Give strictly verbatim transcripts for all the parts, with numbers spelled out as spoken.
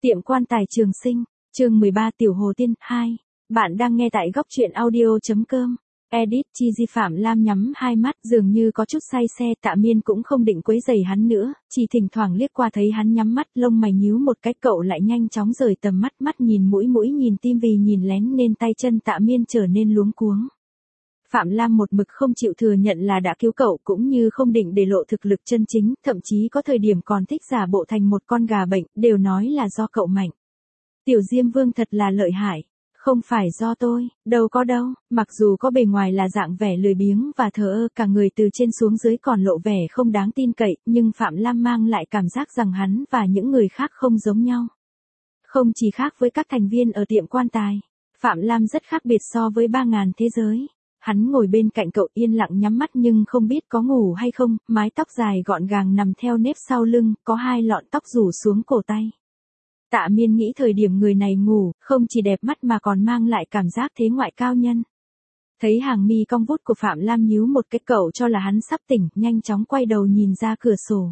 Tiệm quan tài Trường Sinh, chương mười ba Tiểu Hồ Tiên, hai. Bạn đang nghe tại góc truyện audio.com. Edit Chi Di Phạm Lam nhắm hai mắt dường như có chút say xe. Tạ Miên cũng không định quấy rầy hắn nữa, chỉ thỉnh thoảng liếc qua thấy hắn nhắm mắt, lông mày nhíu một cái, cậu lại nhanh chóng rời tầm mắt, mắt nhìn mũi mũi nhìn tim, vì nhìn lén nên tay chân Tạ Miên trở nên luống cuống. Phạm Lam một mực không chịu thừa nhận là đã cứu cậu, cũng như không định để lộ thực lực chân chính, thậm chí có thời điểm còn thích giả bộ thành một con gà bệnh, đều nói là do cậu mạnh. Tiểu Diêm Vương thật là lợi hại. Không phải do tôi, đâu có đâu, mặc dù có bề ngoài là dạng vẻ lười biếng và thờ ơ, cả người từ trên xuống dưới còn lộ vẻ không đáng tin cậy, nhưng Phạm Lam mang lại cảm giác rằng hắn và những người khác không giống nhau. Không chỉ khác với các thành viên ở tiệm quan tài, Phạm Lam rất khác biệt so với ba ngàn thế giới. Hắn ngồi bên cạnh cậu yên lặng nhắm mắt nhưng không biết có ngủ hay không, mái tóc dài gọn gàng nằm theo nếp sau lưng, có hai lọn tóc rủ xuống cổ tay. Tạ Miên nghĩ thời điểm người này ngủ, không chỉ đẹp mắt mà còn mang lại cảm giác thế ngoại cao nhân. Thấy hàng mi cong vút của Phạm Lam nhíu một cái, cậu cho là hắn sắp tỉnh, nhanh chóng quay đầu nhìn ra cửa sổ.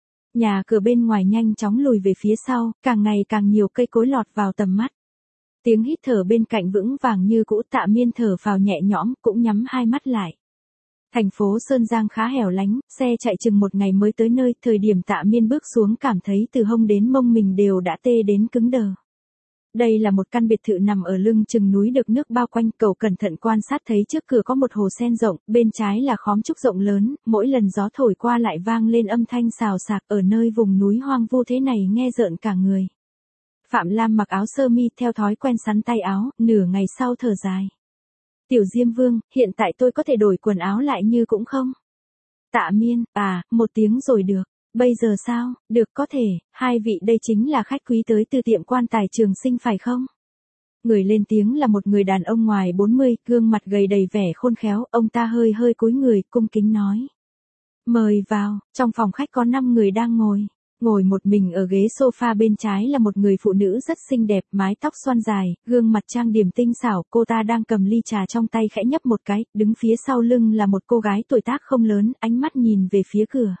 Nhà cửa bên ngoài nhanh chóng lùi về phía sau, càng ngày càng nhiều cây cối lọt vào tầm mắt. Tiếng hít thở bên cạnh vững vàng như cũ, Tạ Miên thở phào nhẹ nhõm, cũng nhắm hai mắt lại. Thành phố Sơn Giang khá hẻo lánh, xe chạy chừng một ngày mới tới nơi, thời điểm Tạ Miên bước xuống cảm thấy từ hông đến mông mình đều đã tê đến cứng đờ. Đây là một căn biệt thự nằm ở lưng chừng núi được nước bao quanh, cậu cẩn thận quan sát thấy trước cửa có một hồ sen rộng, bên trái là khóm trúc rộng lớn, mỗi lần gió thổi qua lại vang lên âm thanh xào xạc, ở nơi vùng núi hoang vu thế này nghe rợn cả người. Phạm Lam mặc áo sơ mi theo thói quen sắn tay áo, nửa ngày sau thở dài. Tiểu Diêm Vương, hiện tại tôi có thể đổi quần áo lại như cũng không? Tạ Miên, à, một tiếng rồi được. Bây giờ sao? Được, có thể, hai vị đây chính là khách quý tới từ tiệm quan tài Trường Sinh phải không? Người lên tiếng là một người đàn ông ngoài bốn mươi, gương mặt gầy đầy vẻ khôn khéo, ông ta hơi hơi cúi người, cung kính nói. Mời vào, trong phòng khách có năm người đang ngồi. Ngồi một mình ở ghế sofa bên trái là một người phụ nữ rất xinh đẹp, mái tóc xoăn dài, gương mặt trang điểm tinh xảo, cô ta đang cầm ly trà trong tay khẽ nhấp một cái, đứng phía sau lưng là một cô gái tuổi tác không lớn, ánh mắt nhìn về phía cửa.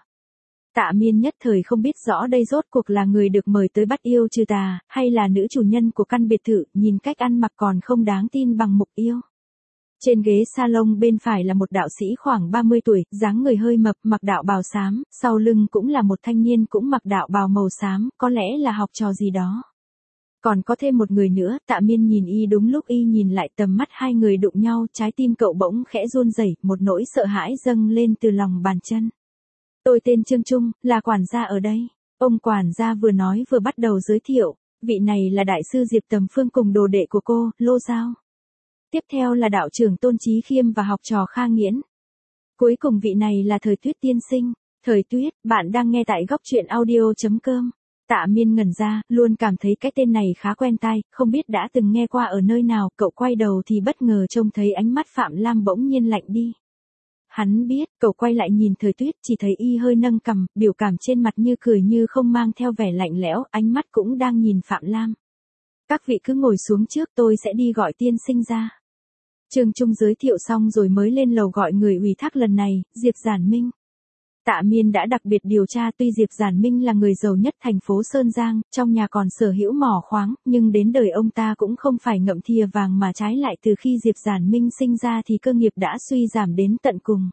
Tạ Miên nhất thời không biết rõ đây rốt cuộc là người được mời tới bắt yêu trừ tà, hay là nữ chủ nhân của căn biệt thự, nhìn cách ăn mặc còn không đáng tin bằng Mục Yêu. Trên ghế salon bên phải là một đạo sĩ khoảng ba mươi tuổi, dáng người hơi mập, mặc đạo bào xám, sau lưng cũng là một thanh niên cũng mặc đạo bào màu xám, có lẽ là học trò gì đó. Còn có thêm một người nữa, Tạ Miên nhìn y đúng lúc y nhìn lại, tầm mắt hai người đụng nhau, trái tim cậu bỗng khẽ run rẩy, một nỗi sợ hãi dâng lên từ lòng bàn chân. Tôi tên Trương Trung, là quản gia ở đây. Ông quản gia vừa nói vừa bắt đầu giới thiệu, vị này là đại sư Diệp Tầm Phương cùng đồ đệ của cô, Lô Giao. Tiếp theo là đạo trưởng Tôn Chí Khiêm và học trò Kha Nghiễn. Cuối cùng vị này là Thời Tuyết tiên sinh. Thời Tuyết, bạn đang nghe tại góc truyện audio.com. Tạ Miên ngẩn ra, luôn cảm thấy cái tên này khá quen tai, không biết đã từng nghe qua ở nơi nào, cậu quay đầu thì bất ngờ trông thấy ánh mắt Phạm Lam bỗng nhiên lạnh đi. Hắn biết, cậu quay lại nhìn Thời Tuyết, chỉ thấy y hơi nâng cằm, biểu cảm trên mặt như cười như không, mang theo vẻ lạnh lẽo, ánh mắt cũng đang nhìn Phạm Lam. Các vị cứ ngồi xuống trước, tôi sẽ đi gọi tiên sinh ra. Trương Trung giới thiệu xong rồi mới lên lầu gọi người ủy thác lần này, Diệp Giản Minh. Tạ Miên đã đặc biệt điều tra, tuy Diệp Giản Minh là người giàu nhất thành phố Sơn Giang, trong nhà còn sở hữu mỏ khoáng, nhưng đến đời ông ta cũng không phải ngậm thìa vàng mà trái lại từ khi Diệp Giản Minh sinh ra thì cơ nghiệp đã suy giảm đến tận cùng.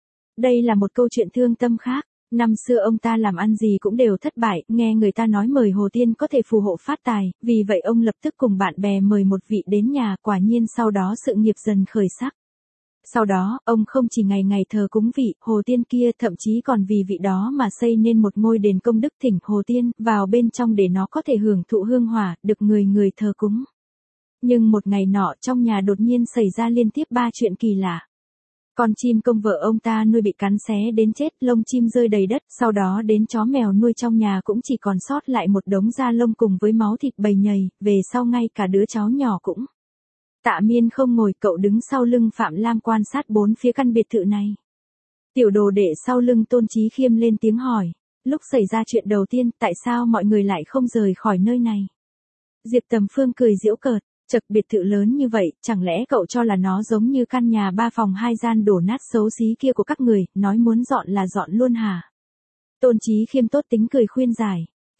Đây là một câu chuyện thương tâm khác. Năm xưa ông ta làm ăn gì cũng đều thất bại, nghe người ta nói mời Hồ Tiên có thể phù hộ phát tài, vì vậy ông lập tức cùng bạn bè mời một vị đến nhà, quả nhiên sau đó sự nghiệp dần khởi sắc. Sau đó, ông không chỉ ngày ngày thờ cúng vị Hồ Tiên kia, thậm chí còn vì vị đó mà xây nên một ngôi đền công đức thỉnh Hồ Tiên vào bên trong để nó có thể hưởng thụ hương hỏa, được người người thờ cúng. Nhưng một ngày nọ trong nhà đột nhiên xảy ra liên tiếp ba chuyện kỳ lạ. Con chim công vợ ông ta nuôi bị cắn xé đến chết, lông chim rơi đầy đất, sau đó đến chó mèo nuôi trong nhà cũng chỉ còn sót lại một đống da lông cùng với máu thịt bầy nhầy, về sau ngay cả đứa cháu nhỏ cũng. Tạ Miên không ngồi, cậu đứng sau lưng Phạm Lam quan sát bốn phía căn biệt thự này. Tiểu đồ đệ sau lưng Tôn Chí Khiêm lên tiếng hỏi, lúc xảy ra chuyện đầu tiên, tại sao mọi người lại không rời khỏi nơi này? Diệp Tầm Phương cười giễu cợt. Chật, biệt thự lớn như vậy, chẳng lẽ cậu cho là nó giống như căn nhà ba phòng hai gian đổ nát xấu xí kia của các người, nói muốn dọn là dọn luôn hả? Tôn Chí Khiêm tốt tính cười khuyên giải.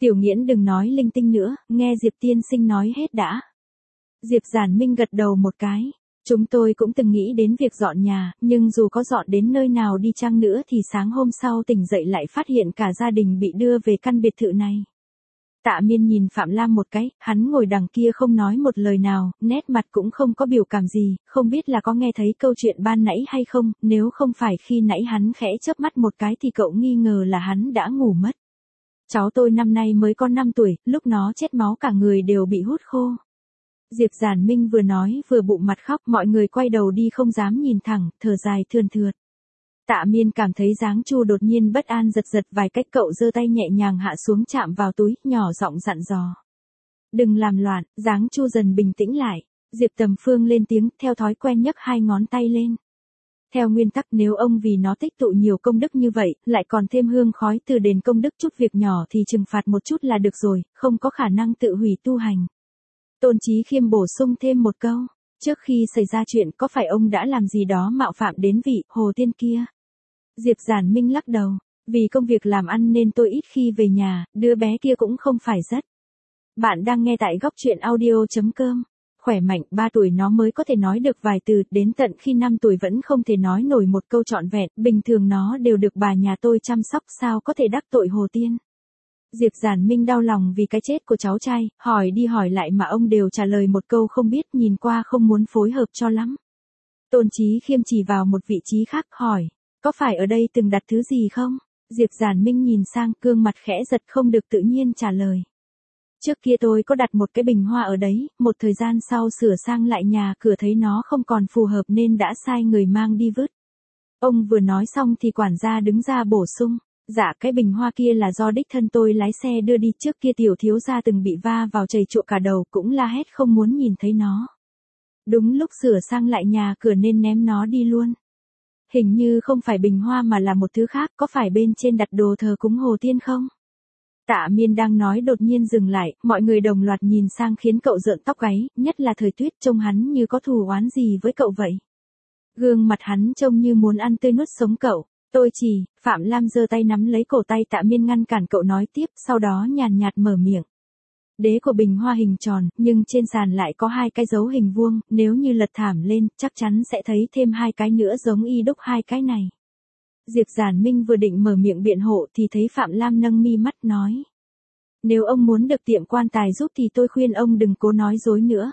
Tiểu Nghiễn đừng nói linh tinh nữa, nghe Diệp tiên sinh nói hết đã. Diệp Giản Minh gật đầu một cái. Chúng tôi cũng từng nghĩ đến việc dọn nhà, nhưng dù có dọn đến nơi nào đi chăng nữa thì sáng hôm sau tỉnh dậy lại phát hiện cả gia đình bị đưa về căn biệt thự này. Tạ Miên nhìn Phạm Lam một cái, hắn ngồi đằng kia không nói một lời nào, nét mặt cũng không có biểu cảm gì, không biết là có nghe thấy câu chuyện ban nãy hay không, nếu không phải khi nãy hắn khẽ chớp mắt một cái thì cậu nghi ngờ là hắn đã ngủ mất. Cháu tôi năm nay mới có năm tuổi, lúc nó chết máu cả người đều bị hút khô. Diệp Giản Minh vừa nói vừa bụng mặt khóc, mọi người quay đầu đi không dám nhìn thẳng, thở dài thườn thượt. Tạ Miên cảm thấy Giáng Chu đột nhiên bất an giật giật vài cách, cậu giơ tay nhẹ nhàng hạ xuống chạm vào túi, nhỏ giọng dặn dò. Đừng làm loạn. Giáng Chu dần bình tĩnh lại. Diệp Tầm Phương lên tiếng, theo thói quen nhấc hai ngón tay lên. Theo nguyên tắc nếu ông vì nó tích tụ nhiều công đức như vậy, lại còn thêm hương khói từ đền công đức chút việc nhỏ thì trừng phạt một chút là được rồi, không có khả năng tự hủy tu hành. Tôn Chí Khiêm bổ sung thêm một câu, trước khi xảy ra chuyện có phải ông đã làm gì đó mạo phạm đến vị Hồ Tiên kia? Diệp Giản Minh lắc đầu, vì công việc làm ăn nên tôi ít khi về nhà, đứa bé kia cũng không phải rất. Bạn đang nghe tại góc truyện audio chấm com. Khỏe mạnh, ba tuổi nó mới có thể nói được vài từ, đến tận khi năm tuổi vẫn không thể nói nổi một câu trọn vẹn, bình thường nó đều được bà nhà tôi chăm sóc, sao có thể đắc tội Hồ Tiên. Diệp Giản Minh đau lòng vì cái chết của cháu trai, hỏi đi hỏi lại mà ông đều trả lời một câu không biết, nhìn qua không muốn phối hợp cho lắm. Tôn Chí Khiêm chỉ vào một vị trí khác hỏi, có phải ở đây từng đặt thứ gì không? Diệp Giản Minh nhìn sang, gương mặt khẽ giật không được tự nhiên trả lời. Trước kia tôi có đặt một cái bình hoa ở đấy, một thời gian sau sửa sang lại nhà cửa thấy nó không còn phù hợp nên đã sai người mang đi vứt. Ông vừa nói xong thì quản gia đứng ra bổ sung, dạ cái bình hoa kia là do đích thân tôi lái xe đưa đi, trước kia tiểu thiếu gia từng bị va vào chảy trụa cả đầu, cũng la hét không muốn nhìn thấy nó. Đúng lúc sửa sang lại nhà cửa nên ném nó đi luôn. Hình như không phải bình hoa mà là một thứ khác, có phải bên trên đặt đồ thờ cúng Hồ Tiên không? Tạ Miên đang nói đột nhiên dừng lại, mọi người đồng loạt nhìn sang khiến cậu rợn tóc gáy, nhất là Thời Tuyết, trông hắn như có thù oán gì với cậu vậy. Gương mặt hắn trông như muốn ăn tươi nuốt sống cậu. Tôi chỉ, Phạm Lam giơ tay nắm lấy cổ tay Tạ Miên ngăn cản cậu nói tiếp, sau đó nhàn nhạt mở miệng. Đế của bình hoa hình tròn, nhưng trên sàn lại có hai cái dấu hình vuông, nếu như lật thảm lên, chắc chắn sẽ thấy thêm hai cái nữa giống y đúc hai cái này. Diệp Giản Minh vừa định mở miệng biện hộ thì thấy Phạm Lam nâng mi mắt nói. Nếu ông muốn được tiệm quan tài giúp thì tôi khuyên ông đừng cố nói dối nữa.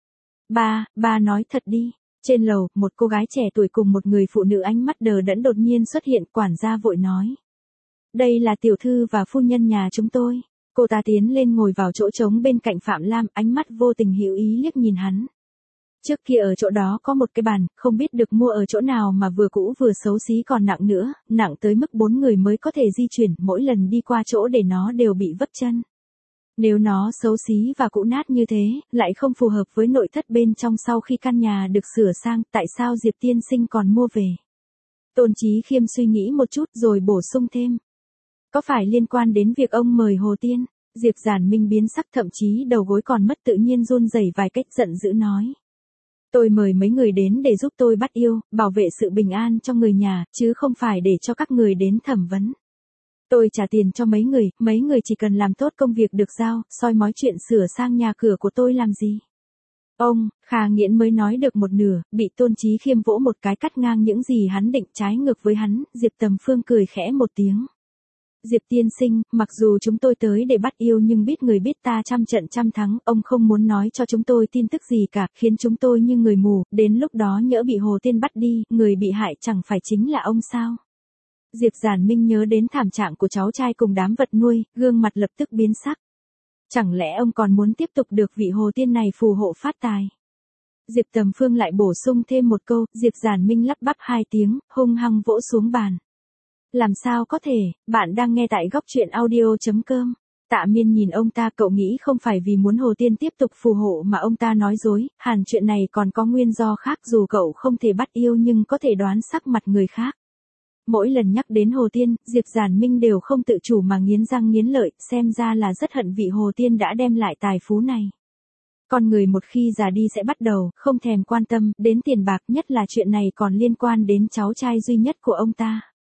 Ba, ba nói thật đi. Trên lầu, một cô gái trẻ tuổi cùng một người phụ nữ ánh mắt đờ đẫn đột nhiên xuất hiện, quản gia vội nói. Đây là tiểu thư và phu nhân nhà chúng tôi. Cô ta tiến lên ngồi vào chỗ trống bên cạnh Phạm Lam, ánh mắt vô tình hữu ý liếc nhìn hắn. Trước kia ở chỗ đó có một cái bàn, không biết được mua ở chỗ nào mà vừa cũ vừa xấu xí còn nặng nữa, nặng tới mức bốn người mới có thể di chuyển, mỗi lần đi qua chỗ để nó đều bị vấp chân. Nếu nó xấu xí và cũ nát như thế, lại không phù hợp với nội thất bên trong sau khi căn nhà được sửa sang, tại sao Diệp tiên sinh còn mua về? Tôn Chí Khiêm suy nghĩ một chút rồi bổ sung thêm. Có phải liên quan đến việc ông mời Hồ Tiên? Diệp Giản Minh biến sắc, thậm chí đầu gối còn mất tự nhiên run rẩy vài cách, giận dữ nói. Tôi mời mấy người đến để giúp tôi bắt yêu, bảo vệ sự bình an cho người nhà, chứ không phải để cho các người đến thẩm vấn. Tôi trả tiền cho mấy người, mấy người chỉ cần làm tốt công việc được giao, soi mói chuyện sửa sang nhà cửa của tôi làm gì. Ông, Kha Nghiễn mới nói được một nửa, bị Tôn Chí Khiêm vỗ một cái cắt ngang những gì hắn định, trái ngược với hắn. Diệp Tầm Phương cười khẽ một tiếng. Diệp tiên sinh, mặc dù chúng tôi tới để bắt yêu nhưng biết người biết ta trăm trận trăm thắng, ông không muốn nói cho chúng tôi tin tức gì cả, khiến chúng tôi như người mù, đến lúc đó nhỡ bị Hồ Tiên bắt đi, người bị hại chẳng phải chính là ông sao? Diệp Giản Minh nhớ đến thảm trạng của cháu trai cùng đám vật nuôi, gương mặt lập tức biến sắc. Chẳng lẽ ông còn muốn tiếp tục được vị Hồ Tiên này phù hộ phát tài? Diệp Tầm Phương lại bổ sung thêm một câu, Diệp Giản Minh lắp bắp hai tiếng, hung hăng vỗ xuống bàn. Làm sao có thể, bạn đang nghe tại góc truyện audio chấm com. Tạ Miên nhìn ông ta, cậu nghĩ không phải vì muốn Hồ Tiên tiếp tục phù hộ mà ông ta nói dối, hẳn chuyện này còn có nguyên do khác, dù cậu không thể bắt yêu nhưng có thể đoán sắc mặt người khác. Mỗi lần nhắc đến Hồ Tiên, Diệp Giản Minh đều không tự chủ mà nghiến răng nghiến lợi, xem ra là rất hận vị Hồ Tiên đã đem lại tài phú này. Con người một khi già đi sẽ bắt đầu không thèm quan tâm đến tiền bạc, nhất là chuyện này còn liên quan đến cháu trai duy nhất của ông ta.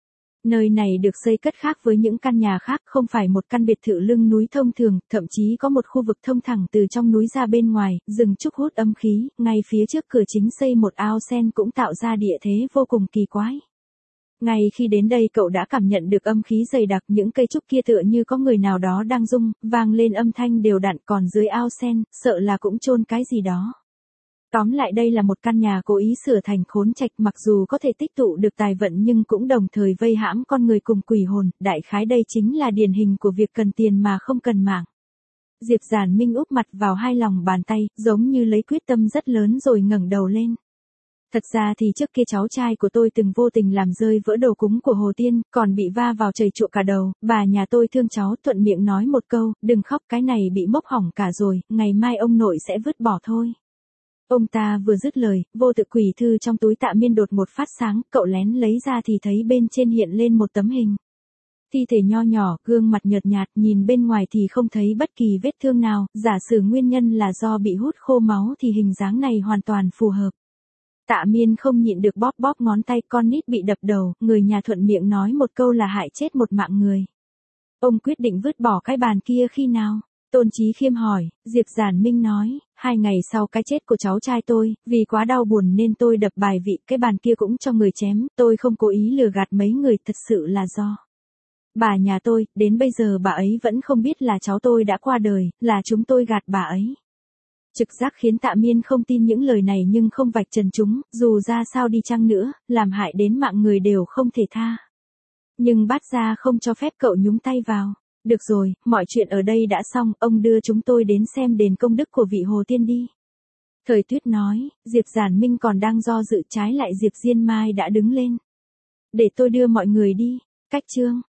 Nơi này được xây cất khác với những căn nhà khác, không phải một căn biệt thự lưng núi thông thường, thậm chí có một khu vực thông thẳng từ trong núi ra bên ngoài, rừng trúc hút âm khí, ngay phía trước cửa chính xây một ao sen cũng tạo ra địa thế vô cùng kỳ quái. Ngay khi đến đây cậu đã cảm nhận được âm khí dày đặc, những cây trúc kia tựa như có người nào đó đang rung, vang lên âm thanh đều đặn, còn dưới ao sen, sợ là cũng chôn cái gì đó. Tóm lại đây là một căn nhà cố ý sửa thành khốn trạch, mặc dù có thể tích tụ được tài vận nhưng cũng đồng thời vây hãm con người cùng quỷ hồn, đại khái đây chính là điển hình của việc cần tiền mà không cần mạng. Diệp Giản Minh úp mặt vào hai lòng bàn tay, giống như lấy quyết tâm rất lớn rồi ngẩng đầu lên. Thật ra thì trước kia cháu trai của tôi từng vô tình làm rơi vỡ đồ cúng của Hồ Tiên, còn bị va vào chảy trụa cả đầu, bà nhà tôi thương cháu thuận miệng nói một câu, đừng khóc cái này bị mốc hỏng cả rồi, ngày mai ông nội sẽ vứt bỏ thôi. Ông ta vừa dứt lời, vô tự quỷ thư trong túi Tạ Miên đột một phát sáng, cậu lén lấy ra thì thấy bên trên hiện lên một tấm hình. Thi thể nho nhỏ, gương mặt nhợt nhạt, nhìn bên ngoài thì không thấy bất kỳ vết thương nào, giả sử nguyên nhân là do bị hút khô máu thì hình dáng này hoàn toàn phù hợp. Tạ Miên không nhịn được bóp bóp ngón tay, con nít bị đập đầu, người nhà thuận miệng nói một câu là hại chết một mạng người. Ông quyết định vứt bỏ cái bàn kia khi nào? Tôn Chí Khiêm hỏi. Diệp Giản Minh nói, hai ngày sau cái chết của cháu trai tôi, vì quá đau buồn nên tôi đập bài vị, cái bàn kia cũng cho người chém, tôi không cố ý lừa gạt mấy người, thật sự là do bà nhà tôi, đến bây giờ bà ấy vẫn không biết là cháu tôi đã qua đời, là chúng tôi gạt bà ấy. Trực giác khiến Tạ Miên không tin những lời này nhưng không vạch trần chúng, dù ra sao đi chăng nữa, làm hại đến mạng người đều không thể tha. Nhưng Bát gia không cho phép cậu nhúng tay vào. Được rồi, mọi chuyện ở đây đã xong, ông đưa chúng tôi đến xem đền công đức của vị Hồ Tiên đi. Thời Tuyết nói, Diệp Giản Minh còn đang do dự, trái lại Diệp Diên Mai đã đứng lên. Để tôi đưa mọi người đi. Cách chương